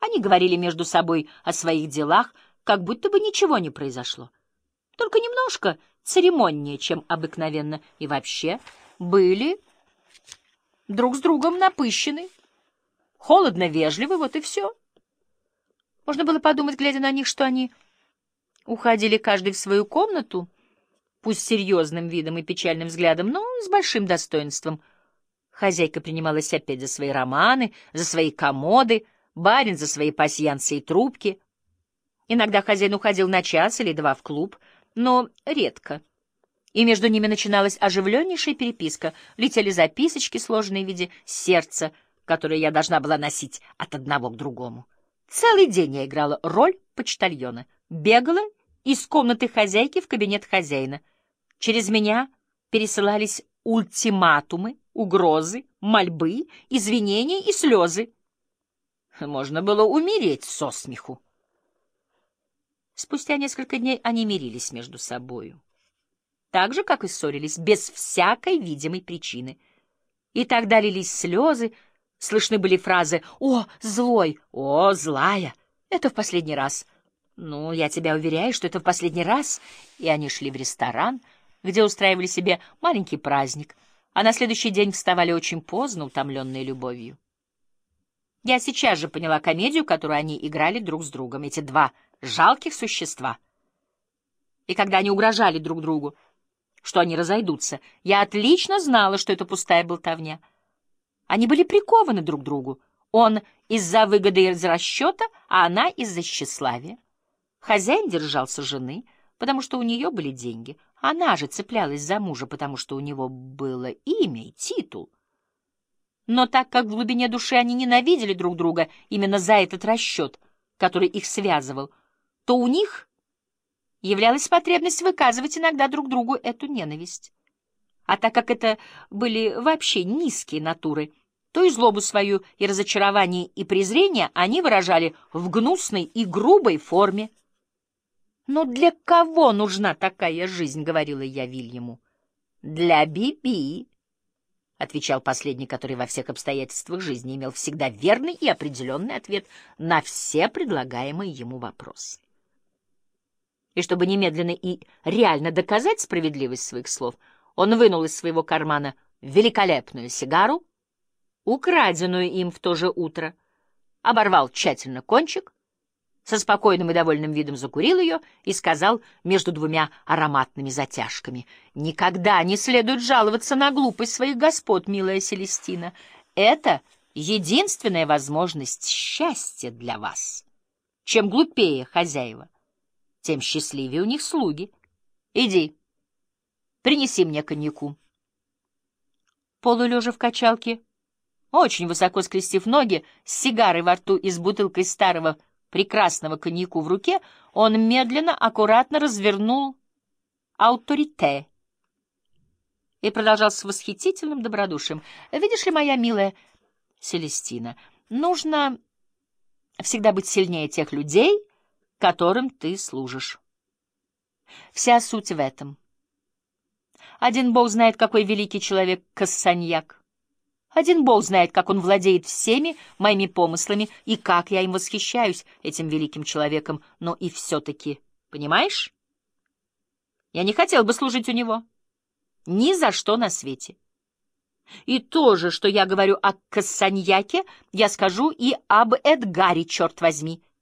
Они говорили между собой о своих делах, как будто бы ничего не произошло. Только немножко церемоннее, чем обыкновенно, и вообще были друг с другом напыщены, холодно вежливы, вот и все. Можно было подумать, глядя на них, что они уходили каждый в свою комнату, пусть с серьезным видом и печальным взглядом, но с большим достоинством. Хозяйка принималась опять за свои романы, за свои комоды, барин за свои пасьянсы и трубки. Иногда хозяин уходил на час или два в клуб, но редко. И между ними начиналась оживленнейшая переписка. Летели записочки, сложенные в виде сердца, которые я должна была носить от одного к другому. Целый день я играла роль почтальона, бегала из комнаты хозяйки в кабинет хозяина. Через меня пересылались ультиматумы, угрозы, мольбы, извинения и слезы. Можно было умереть со смеху. Спустя несколько дней они мирились между собою. Так же, как и ссорились, без всякой видимой причины. И тогда лились слезы, слышны были фразы «О, злой! О, злая! Это в последний раз!» «Ну, я тебя уверяю, что это в последний раз!» И они шли в ресторан, где устраивали себе маленький праздник, а на следующий день вставали очень поздно, утомленные любовью. Я сейчас же поняла комедию, которую они играли друг с другом, эти два жалких существа. И когда они угрожали друг другу, что они разойдутся, я отлично знала, что это пустая болтовня. Они были прикованы друг к другу. Он из-за выгоды и из расчета, а она из-за тщеславия. Хозяин держался жены, потому что у нее были деньги. Она же цеплялась за мужа, потому что у него было имя и титул. Но так как в глубине души они ненавидели друг друга именно за этот расчет, который их связывал, то у них являлась потребность выказывать иногда друг другу эту ненависть. А так как это были вообще низкие натуры, то и злобу свою, и разочарование, и презрение они выражали в гнусной и грубой форме. «Но для кого нужна такая жизнь?» — говорила я Вильяму. «Для Биби», — отвечал последний, который во всех обстоятельствах жизни имел всегда верный и определенный ответ на все предлагаемые ему вопросы. И чтобы немедленно и реально доказать справедливость своих слов, он вынул из своего кармана великолепную сигару, украденную им в то же утро, оборвал тщательно кончик, со спокойным и довольным видом закурил ее и сказал между двумя ароматными затяжками: «Никогда не следует жаловаться на глупость своих господ, милая Селестина. Это единственная возможность счастья для вас. Чем глупее хозяева, тем счастливее у них слуги. Иди, принеси мне коньяку». Полулежа в качалке, очень высоко скрестив ноги, с сигарой во рту и с бутылкой старого прекрасного коньяку в руке, он медленно, аккуратно развернул «Ауторите» и продолжал с восхитительным добродушием: «Видишь ли, моя милая Селестина, нужно всегда быть сильнее тех людей, которым ты служишь. Вся суть в этом. Один бог знает, какой великий человек Кассаньяк. Один бог знает, как он владеет всеми моими помыслами и как я им восхищаюсь, этим великим человеком, но и все-таки, понимаешь? Я не хотел бы служить у него. Ни за что на свете. И то же, что я говорю о Кассаньяке, я скажу и об Эдгаре, черт возьми.